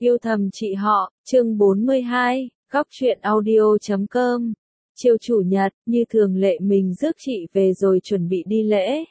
Yêu thầm chị họ, chương 42, góc truyện audio.com. Chiều chủ nhật, như thường lệ mình rước chị về rồi chuẩn bị đi lễ.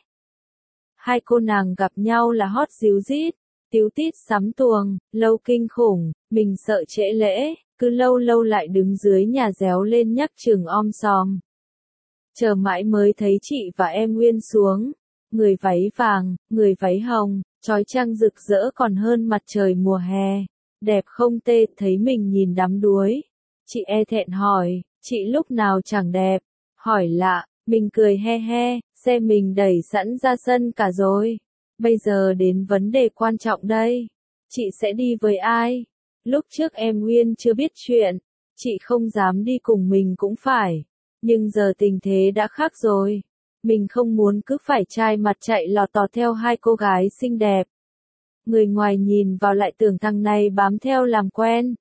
Hai cô nàng gặp nhau là hót díu dít, tíu tít sắm tuồng, lâu kinh khủng, mình sợ trễ lễ, cứ lâu lâu lại đứng dưới nhà réo lên nhắc chừng om sòm. Chờ mãi mới thấy chị và em Nguyên xuống, người váy vàng, người váy hồng, chói chang rực rỡ còn hơn mặt trời mùa hè. Đẹp không tê, thấy mình nhìn đắm đuối. Chị e thẹn hỏi, chị lúc nào chẳng đẹp. Hỏi lạ, mình cười he he, xe mình đẩy sẵn ra sân cả rồi. Bây giờ đến vấn đề quan trọng đây. Chị sẽ đi với ai? Lúc trước em Nguyên chưa biết chuyện, chị không dám đi cùng mình cũng phải. Nhưng giờ tình thế đã khác rồi. Mình không muốn cứ phải trai mặt chạy lọt tọt theo hai cô gái xinh đẹp. Người ngoài nhìn vào lại tưởng thằng này bám theo làm quen.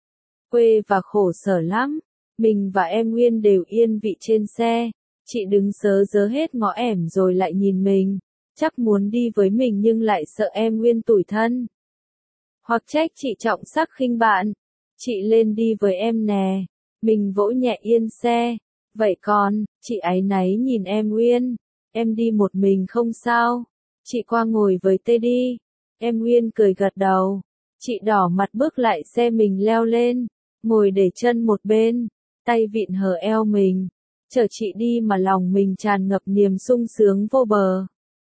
Quê và khổ sở lắm. Mình và em Nguyên đều yên vị trên xe. Chị đứng sớ rớ hết ngó ẻm rồi lại nhìn mình. Chắc muốn đi với mình nhưng lại sợ em Nguyên tủi thân. Hoặc trách chị trọng sắc khinh bạn. Chị lên đi với em nè. Mình vỗ nhẹ yên xe. Vậy còn, chị áy náy nhìn em Nguyên. Em đi một mình không sao. Chị qua ngồi với tê đi. Em Nguyên cười gật đầu. Chị đỏ mặt bước lại xe mình leo lên. Ngồi để chân một bên. Tay vịn hở eo mình. Chở chị đi mà lòng mình tràn ngập niềm sung sướng vô bờ.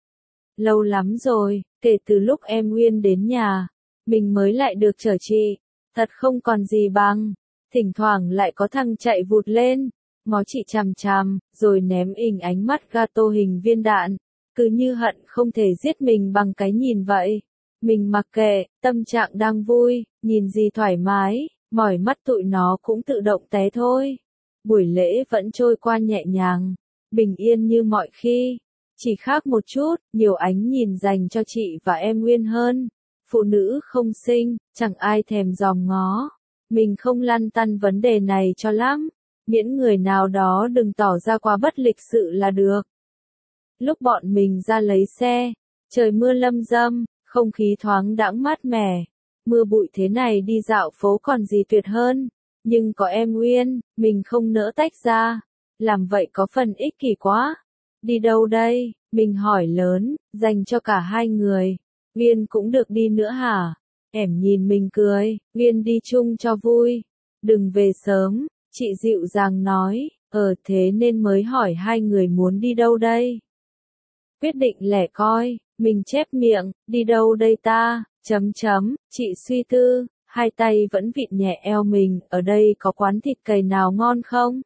Lâu lắm rồi, kể từ lúc em Nguyên đến nhà. Mình mới lại được chở chị. Thật không còn gì bằng. Thỉnh thoảng lại có thằng chạy vụt lên. Ngó chị chằm chằm, rồi ném ình ánh mắt gato hình viên đạn. Cứ như hận không thể giết mình bằng cái nhìn vậy. Mình mặc kệ, tâm trạng đang vui, nhìn gì thoải mái, mỏi mắt tụi nó cũng tự động té thôi. Buổi lễ vẫn trôi qua nhẹ nhàng, bình yên như mọi khi. Chỉ khác một chút, nhiều ánh nhìn dành cho chị và em Nguyên hơn. Phụ nữ không sinh, chẳng ai thèm dòm ngó. Mình không lăn tăn vấn đề này cho lắm. Miễn người nào đó đừng tỏ ra quá bất lịch sự là được. Lúc bọn mình ra lấy xe, trời mưa lâm râm, không khí thoáng đãng mát mẻ. Mưa bụi thế này đi dạo phố còn gì tuyệt hơn. Nhưng có em Nguyên, mình không nỡ tách ra. Làm vậy có phần ích kỷ quá. Đi đâu đây? Mình hỏi lớn, dành cho cả hai người. Nguyên cũng được đi nữa hả? Em nhìn mình cười, Nguyên đi chung cho vui. Đừng về sớm, chị dịu dàng nói. Thế nên mới hỏi hai người muốn đi đâu đây? Quyết định lẻ coi. Mình chép miệng, đi đâu đây ta, chị suy tư, hai tay vẫn vịn nhẹ eo mình, ở đây có quán thịt cầy nào ngon không?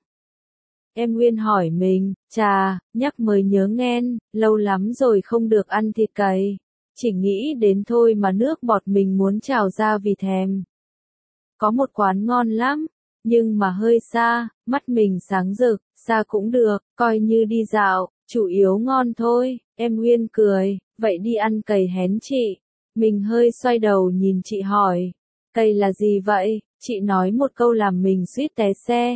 Em Nguyên hỏi mình, chà, nhắc mới nhớ nghen, lâu lắm rồi không được ăn thịt cầy. Chỉ nghĩ đến thôi mà nước bọt mình muốn trào ra vì thèm. Có một quán ngon lắm, nhưng mà hơi xa, mắt mình sáng rực, xa cũng được, coi như đi dạo, chủ yếu ngon thôi. Em Nguyên cười, vậy đi ăn cầy hén chị. Mình hơi xoay đầu nhìn chị hỏi, cầy là gì vậy? Chị nói một câu làm mình suýt té xe.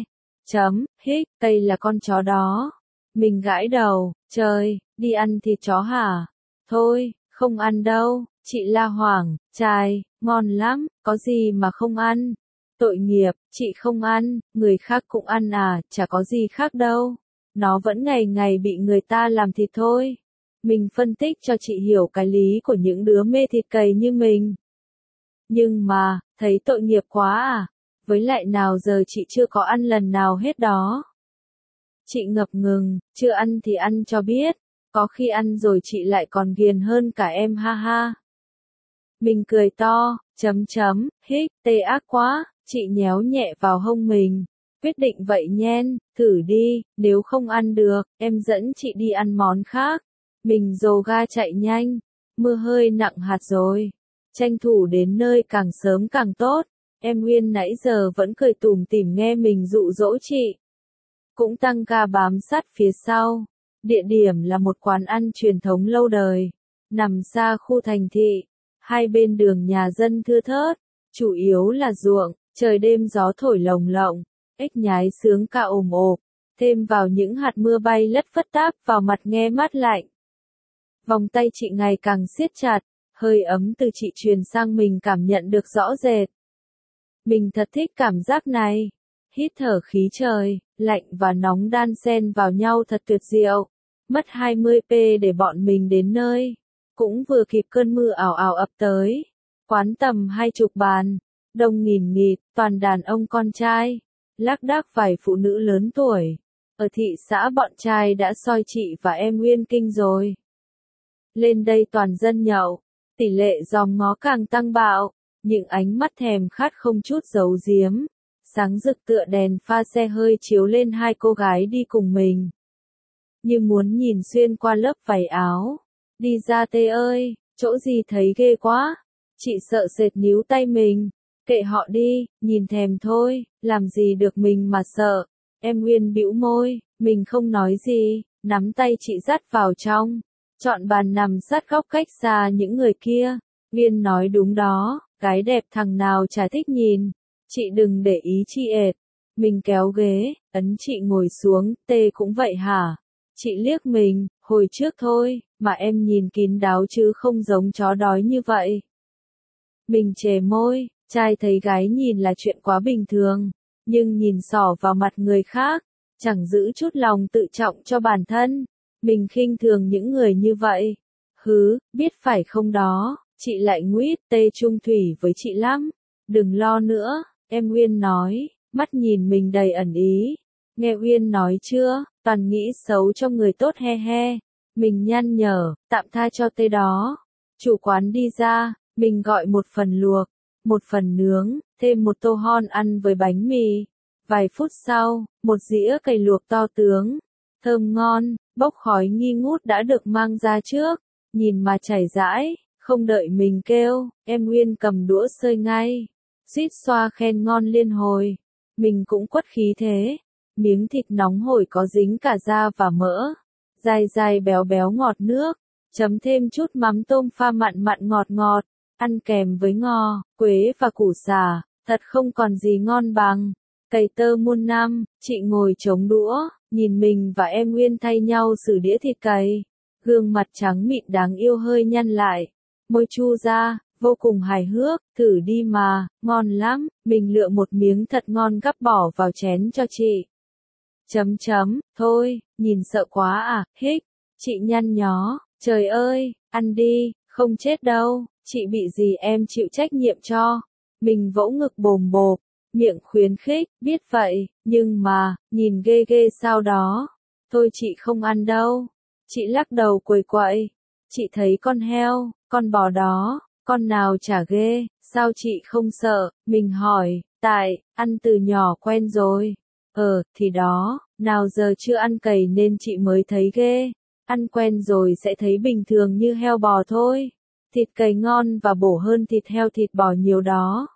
Cầy là con chó đó. Mình gãi đầu, trời, đi ăn thịt chó hả? Thôi, không ăn đâu. Chị la hoảng, chai, ngon lắm, có gì mà không ăn. Tội nghiệp, chị không ăn, người khác cũng ăn à, chả có gì khác đâu. Nó vẫn ngày ngày bị người ta làm thịt thôi. Mình phân tích cho chị hiểu cái lý của những đứa mê thịt cầy như mình. Nhưng mà, thấy tội nghiệp quá à? Với lại nào giờ chị chưa có ăn lần nào hết đó. Chị ngập ngừng, chưa ăn thì ăn cho biết. Có khi ăn rồi chị lại còn ghiền hơn cả em ha ha. Mình cười to, tê ác quá, chị nhéo nhẹ vào hông mình. Quyết định vậy nhen, thử đi, nếu không ăn được, em dẫn chị đi ăn món khác. Mình dồ ga chạy nhanh, mưa hơi nặng hạt rồi. Tranh thủ đến nơi càng sớm càng tốt. Em Nguyên nãy giờ vẫn cười tủm tỉm nghe mình dụ dỗ chị. Cũng tăng ca bám sát phía sau. Địa điểm là một quán ăn truyền thống lâu đời. Nằm xa khu thành thị. Hai bên đường nhà dân thưa thớt. Chủ yếu là ruộng, trời đêm gió thổi lồng lộng. Ếch nhái sướng ca ồm ộp. Thêm vào những hạt mưa bay lất phất táp vào mặt nghe mát lạnh. Vòng tay chị ngày càng siết chặt, hơi ấm từ chị truyền sang mình cảm nhận được rõ rệt. Mình thật thích cảm giác này. Hít thở khí trời, lạnh và nóng đan xen vào nhau thật tuyệt diệu. Mất 20p để bọn mình đến nơi. Cũng vừa kịp cơn mưa ảo ảo ập tới. Quán tầm 20 bàn. Đông nghìn nghịt, toàn đàn ông con trai. Lác đác vài phụ nữ lớn tuổi. Ở thị xã bọn trai đã soi chị và em Nguyên kinh rồi. Lên đây toàn dân nhậu. Tỷ lệ dòm ngó càng tăng bạo. Những ánh mắt thèm khát không chút giấu giếm. Sáng rực tựa đèn pha xe hơi chiếu lên hai cô gái đi cùng mình. Như muốn nhìn xuyên qua lớp vải áo. Đi ra tê ơi, chỗ gì thấy ghê quá. Chị sợ sệt níu tay mình. Kệ họ đi, nhìn thèm thôi, làm gì được mình mà sợ. Em Nguyên bĩu môi, mình không nói gì, nắm tay chị dắt vào trong. Chọn bàn nằm sát góc cách xa những người kia. Nguyên nói đúng đó, cái đẹp thằng nào chả thích nhìn. Chị đừng để ý chị ệt. Mình kéo ghế, ấn chị ngồi xuống, tê cũng vậy hả? Chị liếc mình, hồi trước thôi, mà em nhìn kín đáo chứ không giống chó đói như vậy. Mình chề môi, trai thấy gái nhìn là chuyện quá bình thường, nhưng nhìn xỏ vào mặt người khác, chẳng giữ chút lòng tự trọng cho bản thân. Mình khinh thường những người như vậy. Hứ, biết phải không đó, chị lại nguýt tê chung thủy với chị lắm. Đừng lo nữa, em Uyên nói, mắt nhìn mình đầy ẩn ý. Nghe Uyên nói chưa, toàn nghĩ xấu cho người tốt he he. Mình nhăn nhở, tạm tha cho tê đó. Chủ quán đi ra, mình gọi một phần luộc, một phần nướng, thêm một tô hon ăn với bánh mì. Vài phút sau, một dĩa cầy luộc to tướng, thơm ngon, bốc khói nghi ngút đã được mang ra trước. Nhìn mà chảy rãi, không đợi mình kêu, em Nguyên cầm đũa xơi ngay. Suýt xoa khen ngon liên hồi. Mình cũng quất khí thế. Miếng thịt nóng hổi có dính cả da và mỡ. Dai dai béo béo ngọt nước. Chấm thêm chút mắm tôm pha mặn mặn ngọt ngọt. Ăn kèm với ngò, quế và củ sả. Thật không còn gì ngon bằng. Cày tơ muôn năm, chị ngồi chống đũa. Nhìn mình và em Nguyên thay nhau xử đĩa thịt cày. Gương mặt trắng mịn đáng yêu hơi nhăn lại. Môi chu ra, vô cùng hài hước, thử đi mà, ngon lắm, mình lựa một miếng thật ngon gắp bỏ vào chén cho chị. Thôi, nhìn sợ quá à, hích, chị nhăn nhó, trời ơi, ăn đi, không chết đâu, chị bị gì em chịu trách nhiệm cho. Mình vỗ ngực bồm bộp, miệng khuyến khích, biết vậy, nhưng mà, nhìn ghê ghê sao đó. Thôi chị không ăn đâu. Chị lắc đầu quầy quậy. Chị thấy con heo, con bò đó, con nào chả ghê, sao chị không sợ? Mình hỏi, tại, ăn từ nhỏ quen rồi. Thì đó, nào giờ chưa ăn cầy nên chị mới thấy ghê. Ăn quen rồi sẽ thấy bình thường như heo bò thôi. Thịt cầy ngon và bổ hơn thịt heo thịt bò nhiều đó.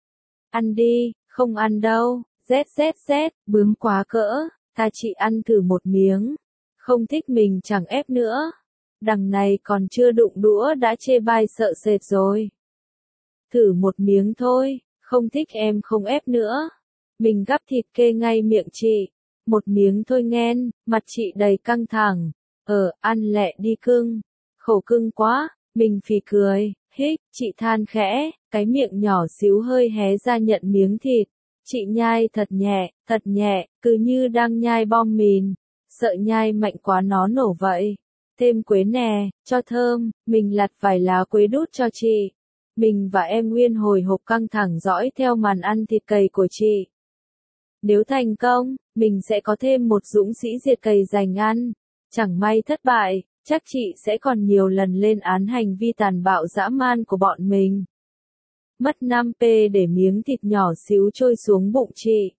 Ăn đi, không ăn đâu, z, bướng quá cỡ, tha chị ăn thử một miếng. Không thích mình chẳng ép nữa. Đằng này còn chưa đụng đũa đã chê bai sợ sệt rồi. Thử một miếng thôi, không thích em không ép nữa. Mình gắp thịt kê ngay miệng chị. Một miếng thôi nghen, mặt chị đầy căng thẳng. Ăn lẹ đi cưng. Khổ cưng quá, mình phì cười, hích, chị than khẽ, cái miệng nhỏ xíu hơi hé ra nhận miếng thịt. Chị nhai thật nhẹ, cứ như đang nhai bom mìn. Sợ nhai mạnh quá nó nổ vậy. Thêm quế nè, cho thơm, mình lặt vài lá quế đút cho chị. Mình và em Nguyên hồi hộp căng thẳng dõi theo màn ăn thịt cầy của chị. Nếu thành công, mình sẽ có thêm một dũng sĩ diệt cầy dành ăn. Chẳng may thất bại, chắc chị sẽ còn nhiều lần lên án hành vi tàn bạo dã man của bọn mình. Mất 5p để miếng thịt nhỏ xíu trôi xuống bụng chị.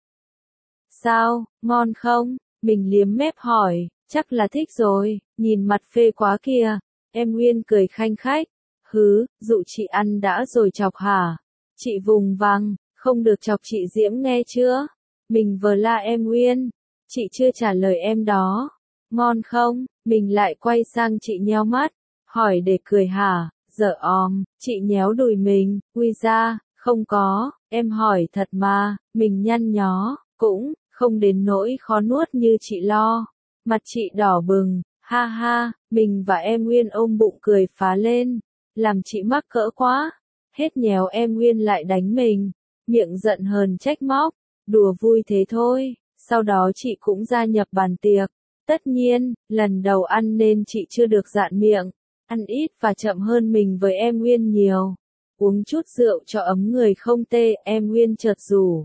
Sao, ngon không? Mình liếm mép hỏi, chắc là thích rồi, nhìn mặt phê quá kìa. Em Nguyên cười khanh khách. Hứ, dụ chị ăn đã rồi chọc hả? Chị vùng vằng, không được chọc chị Diễm nghe chưa? Mình vờ la em Nguyên. Chị chưa trả lời em đó. Ngon không? Mình lại quay sang chị nheo mắt. Hỏi để cười hả? Dở chị nhéo đùi mình. Ui ra, không có, em hỏi thật mà. Mình nhăn nhó, cũng không đến nỗi khó nuốt như chị lo. Mặt chị đỏ bừng, ha ha, mình và em Nguyên ôm bụng cười phá lên. Làm chị mắc cỡ quá. Hết nhéo em Nguyên lại đánh mình. miệng giận hờn trách móc, đùa vui thế thôi, sau đó chị cũng gia nhập bàn tiệc. Tất nhiên, lần đầu ăn nên chị chưa được dạn miệng, ăn ít và chậm hơn mình với em Nguyên nhiều. Uống chút rượu cho ấm người không tê, em Nguyên chợt rủ.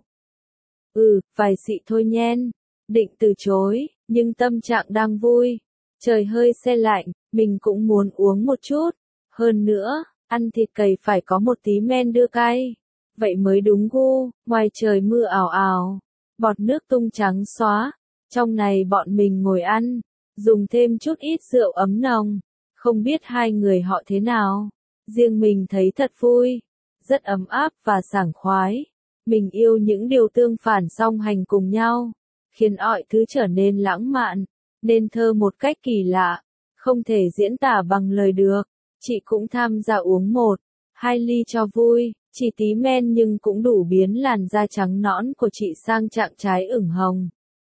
Vài xị thôi nhen. Định từ chối, nhưng tâm trạng đang vui. Trời hơi se lạnh, mình cũng muốn uống một chút. Hơn nữa, ăn thịt cầy phải có một tí men đưa cay. Vậy mới đúng gu, ngoài trời mưa ào ào. Bọt nước tung trắng xóa. Trong này bọn mình ngồi ăn, dùng thêm chút ít rượu ấm nồng. Không biết hai người họ thế nào. Riêng mình thấy thật vui, rất ấm áp và sảng khoái. Mình yêu những điều tương phản song hành cùng nhau, khiến mọi thứ trở nên lãng mạn, nên thơ một cách kỳ lạ, không thể diễn tả bằng lời được. Chị cũng tham gia uống 1-2 ly cho vui, chỉ tí men nhưng cũng đủ biến làn da trắng nõn của chị sang trạng trái ửng hồng.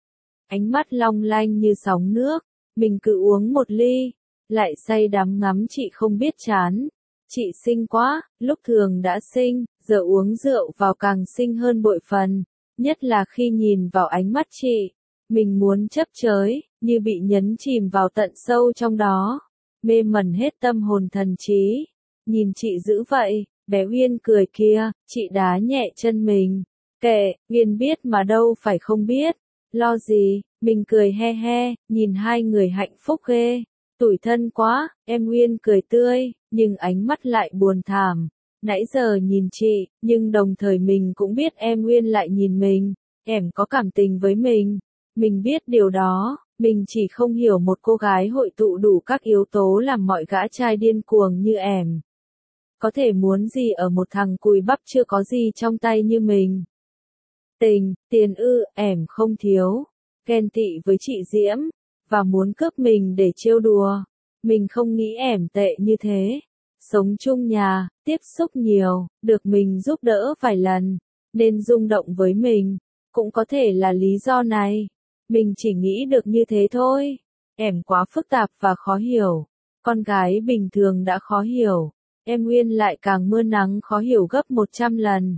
Ánh mắt long lanh như sóng nước, mình cứ uống 1 ly, lại say đắm ngắm chị không biết chán. Chị xinh quá, lúc thường đã xinh, giờ uống rượu vào càng xinh hơn bội phần, nhất là khi nhìn vào ánh mắt chị. Mình muốn chấp chới, như bị nhấn chìm vào tận sâu trong đó, mê mẩn hết tâm hồn thần trí. Nhìn chị dữ vậy, bé Uyên cười kia, chị đá nhẹ chân mình. Kệ, Uyên biết mà đâu phải không biết. Lo gì, mình cười he he, nhìn hai người hạnh phúc ghê. Tủi thân quá, em Uyên cười tươi, nhưng ánh mắt lại buồn thảm. Nãy giờ nhìn chị, nhưng đồng thời mình cũng biết em Uyên lại nhìn mình. Em có cảm tình với mình. Mình biết điều đó, mình chỉ không hiểu một cô gái hội tụ đủ các yếu tố làm mọi gã trai điên cuồng như em. Có thể muốn gì ở một thằng cùi bắp chưa có gì trong tay như mình. Tình, tiền em không thiếu. Ghen tị với chị Diễm, và muốn cướp mình để trêu đùa. Mình không nghĩ em tệ như thế. Sống chung nhà, tiếp xúc nhiều, được mình giúp đỡ vài lần, nên rung động với mình. Cũng có thể là lý do này. Mình chỉ nghĩ được như thế thôi. Em quá phức tạp và khó hiểu. Con gái bình thường đã khó hiểu. Em Nguyên lại càng mưa nắng khó hiểu gấp 100 lần.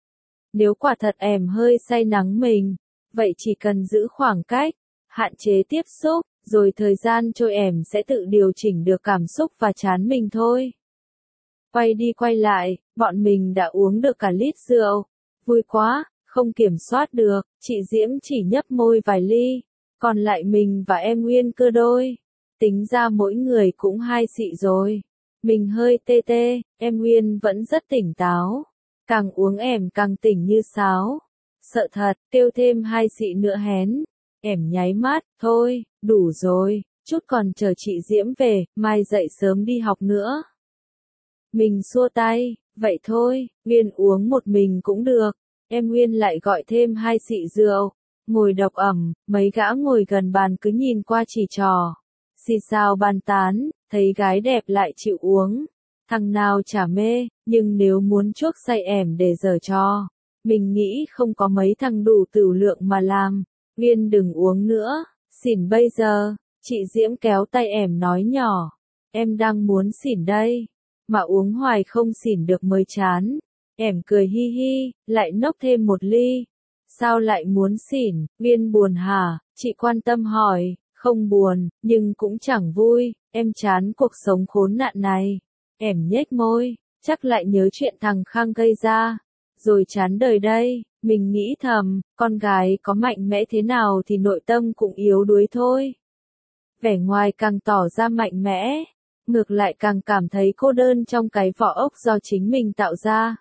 Nếu quả thật em hơi say nắng mình, vậy chỉ cần giữ khoảng cách, hạn chế tiếp xúc, rồi thời gian trôi em sẽ tự điều chỉnh được cảm xúc và chán mình thôi. Quay đi quay lại, bọn mình đã uống được cả lít rượu. Vui quá, không kiểm soát được, chị Diễm chỉ nhấp môi vài ly, còn lại mình và em Nguyên cưa đôi. Tính ra mỗi người cũng 2 xị rồi. Mình hơi tê tê, em Nguyên vẫn rất tỉnh táo. Càng uống em càng tỉnh như sáo. Sợ thật, kêu thêm 2 xị nữa hén. Em nháy mắt, thôi, đủ rồi, chút còn chờ chị Diễm về, mai dậy sớm đi học nữa. Mình xua tay, vậy thôi, Nguyên uống một mình cũng được. Em Nguyên lại gọi thêm 2 xị rượu. Ngồi độc ẩm, mấy gã ngồi gần bàn cứ nhìn qua chỉ trò. Xì xào bàn tán, thấy gái đẹp lại chịu uống. Thằng nào chả mê, nhưng nếu muốn chuốc say ẻm để giở trò. Mình nghĩ không có mấy thằng đủ tửu lượng mà làm. Nguyên đừng uống nữa, xỉn bây giờ. Chị Diễm kéo tay ẻm nói nhỏ. Em đang muốn xỉn đây. Mà uống hoài không xỉn được mới chán. Ẻm cười hi hi, lại nốc thêm 1 ly. Sao lại muốn xỉn, Nguyên buồn hả? Chị quan tâm hỏi, không buồn, nhưng cũng chẳng vui, em chán cuộc sống khốn nạn này. Ẻm nhếch môi, chắc lại nhớ chuyện thằng Khang gây ra. Rồi chán đời đây, mình nghĩ thầm, con gái có mạnh mẽ thế nào thì nội tâm cũng yếu đuối thôi. Vẻ ngoài càng tỏ ra mạnh mẽ, ngược lại càng cảm thấy cô đơn trong cái vỏ ốc do chính mình tạo ra.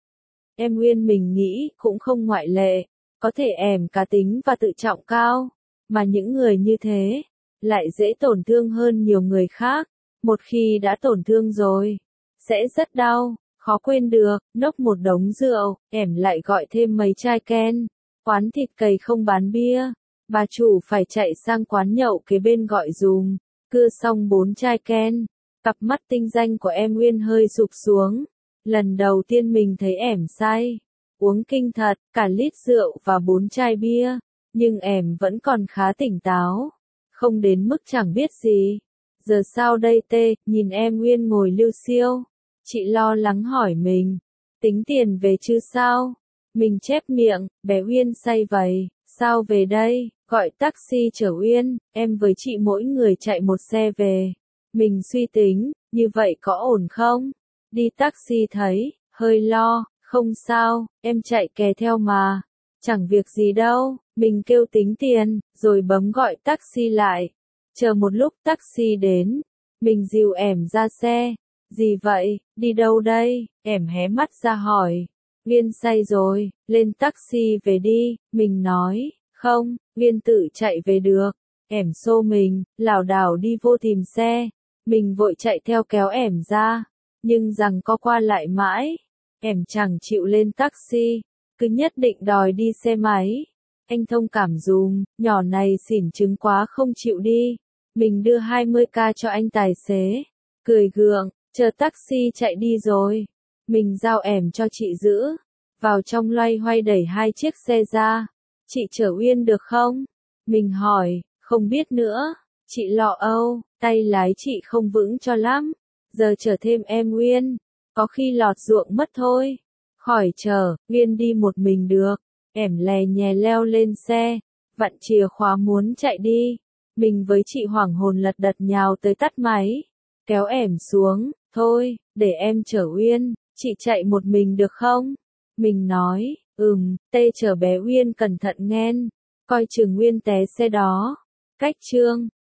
Em Nguyên mình nghĩ cũng không ngoại lệ, có thể em cá tính và tự trọng cao, mà những người như thế, lại dễ tổn thương hơn nhiều người khác, một khi đã tổn thương rồi, sẽ rất đau, khó quên được, nốc một đống rượu, em lại gọi thêm mấy chai ken, quán thịt cầy không bán bia, bà chủ phải chạy sang quán nhậu kế bên gọi dùm, cưa xong 4 chai ken, cặp mắt tinh danh của em Nguyên hơi sụp xuống. Lần đầu tiên mình thấy ẻm say, uống kinh thật, cả lít rượu và 4 chai bia, nhưng ẻm vẫn còn khá tỉnh táo, không đến mức chẳng biết gì. Giờ sao đây tê, nhìn em Nguyên ngồi liêu xiêu, chị lo lắng hỏi mình, tính tiền về chứ sao? Mình chép miệng, bé Uyên say vậy, sao về đây, gọi taxi chở Uyên, em với chị mỗi người chạy một xe về. Mình suy tính, như vậy có ổn không? Đi taxi thấy, hơi lo, không sao, em chạy kè theo mà. Chẳng việc gì đâu, mình kêu tính tiền, rồi bấm gọi taxi lại. Chờ một lúc taxi đến, mình dìu ẻm ra xe. Gì vậy, đi đâu đây? Ẻm hé mắt ra hỏi. Uyên say rồi, lên taxi về đi, mình nói, không, Uyên tự chạy về được. Ẻm xô mình, lảo đảo đi vô tìm xe. Mình vội chạy theo kéo ẻm ra, nhưng rằng co qua lại mãi. Ẻm chẳng chịu lên taxi, cứ nhất định đòi đi xe máy. Anh thông cảm dùm, nhỏ này xỉn trứng quá không chịu đi. Mình đưa 20k cho anh tài xế. Cười gượng, chờ taxi chạy đi rồi. Mình giao ẻm cho chị giữ. Vào trong loay hoay đẩy 2 chiếc xe ra. Chị chở Uyên được không? Mình hỏi, không biết nữa. Chị lo âu, tay lái chị không vững cho lắm. Giờ chở thêm em Uyên. Có khi lọt ruộng mất thôi. Khỏi chở, Uyên đi một mình được. Ẻm lè nhè leo lên xe. Vặn chìa khóa muốn chạy đi. Mình với chị hoảng hồn lật đật nhào tới tắt máy. Kéo ẻm xuống, thôi, để em chở Uyên, chị chạy một mình được không? Mình nói, tê chở bé Uyên cẩn thận nghen, coi chừng Uyên té xe đó. Cách chương